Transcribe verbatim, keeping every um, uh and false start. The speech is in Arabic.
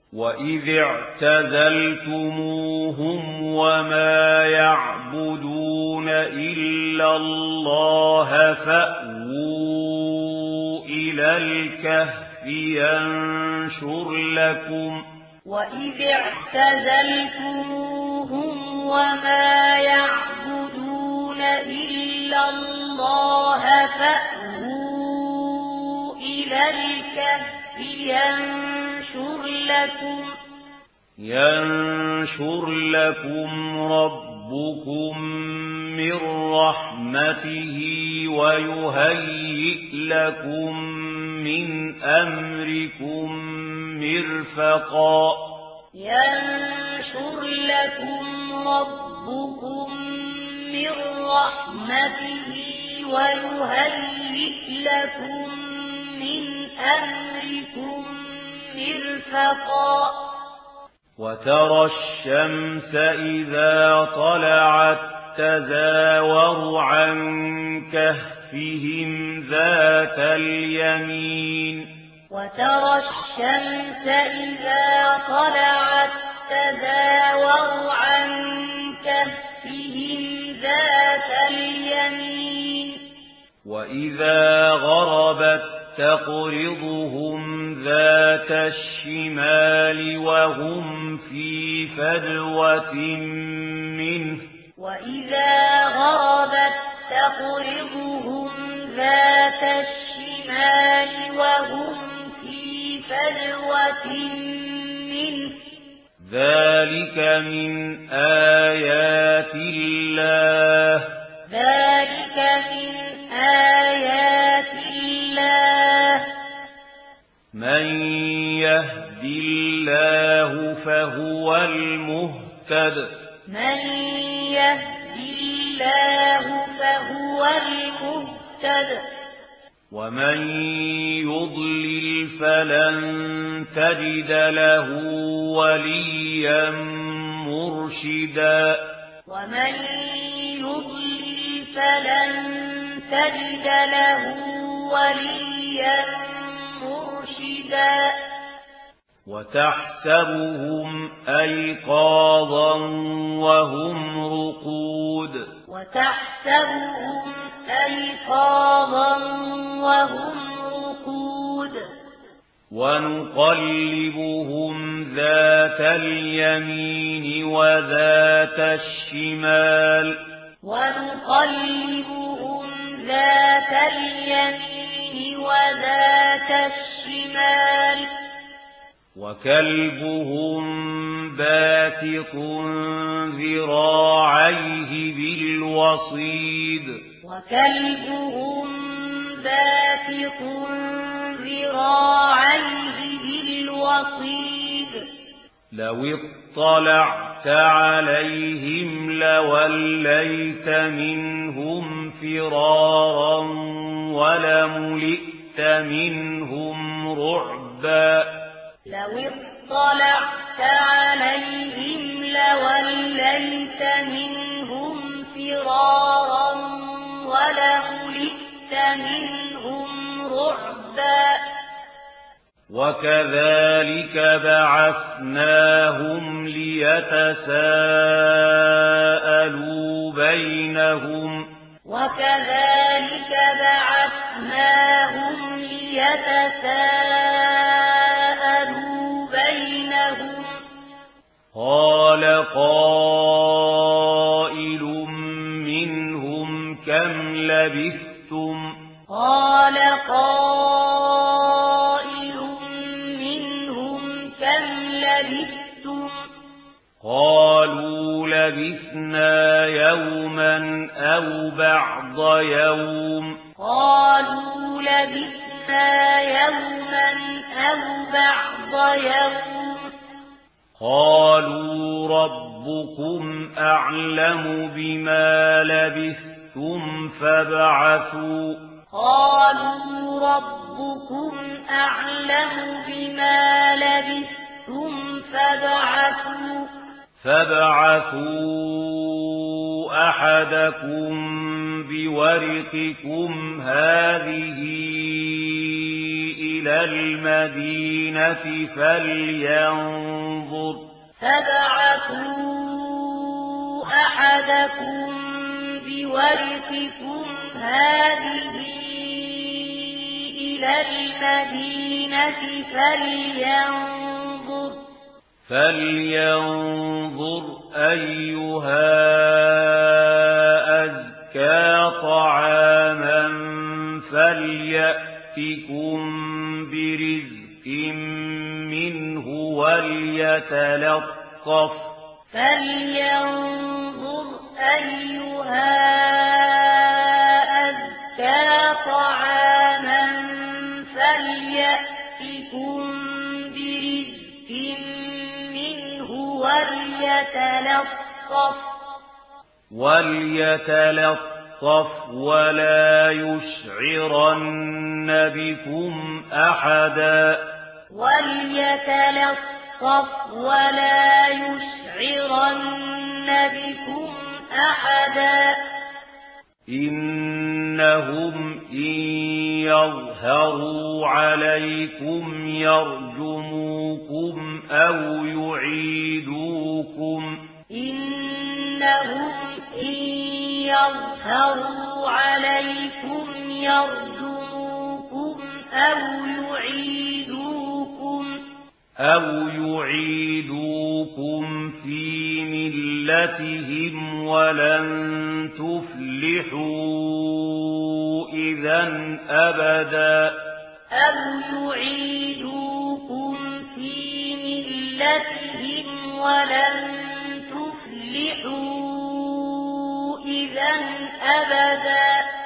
وَإِذِ اعْتَزَلْتُمُوهُمْ وَمَا يَعْبُدُونَ إِلَّا اللَّهَ فَأْوُوا إِلَى الْكَهْفِ يَنشُرْ لَكُمْ وَإِذِ اعْتَزَلْتُمُوهُمْ وَمَا يَعْبُدُونَ إِلَّا اللَّهَ فَأْوُوا إِلَى الْكَهْفِ يَنشُرْ لكم ينشر لكم ربكم من رحمته ويهيئ لكم من أمركم مرفقا ينشر لكم ربكم من رحمته ويهيئ لكم من أمركم مرفقا وترى الشمس إذا طلعت تزاور عن كهفهم ذات اليمين وترى الشمس إذا طلعت تزاور عن كهفهم ذات اليمين وإذا غربت تقرضهم ذات الشمال وهم في فجوة منه وإذا غربت تقرضهم ذات الشمال وهم في فجوة منه ذلك من آيات الله ذلك من آيات الله من يهد الله فهو المهتد من يهد الله فهو المهتد ومن يضلل فلن تجد له وليا مرشدا ومن يضلل فلن تجد له وليا مرشدا وتحسبهم أيقاظا وهم رقود وتحسبهم أيقاظا وهم رقود ونقلبهم ذات اليمين وذات الشمال ونقلبهم ذات اليمين وذات الشمال وكلبهم باسط ذراعيه بالوصيد وكلبهم باسط ذراعيه بالوصيد لو اطلعت عليهم لوليت منهم فرارا ولملئت منهم رعبا لو اطلعت عليهم لوليت منهم فرارا ولملئت منهم رعبا وكذلك بعثناهم ليتساءلوا بينهم وكذلك بعثناهم ليتساءلوا بينهم قال قائل منهم كم لبثتم قال قائل منهم كم لبثتم قالوا لبثنا يوما أو بعض يوم قالوا لبثنا يوما أو بعض يوم قالوا ربكم أعلم بما لبثتم فابعثوا قالوا ربكم أعلم بما لبثتم فابعثوا فابعثوا أحدكم بورقكم هذه إلى المدينة فلينظر فابعثوا أحدكم بورقكم هذه إلى المدينة فلينظر فلينظر أيها أزكى طعاما فليأتكم برزق منه وليتلطف فلينظر أيها أزكى طعاما فليأتكم برزق منه وليتلطف وليتلطف ولا يشعرن بكم أحدا وليتلطف ولا يشعرن بكم أحدا إنهم إن يظهروا عليكم يرجموكم أو يعيدوكم إنهم إن يظهروا عليكم يرجموكم أو يعيدوكم أو يعيدوكم في ملتهم ولن تفلحوا إذا أبدا أو يعيدوكم في ملتهم ولن تفلحوا إذا أبدا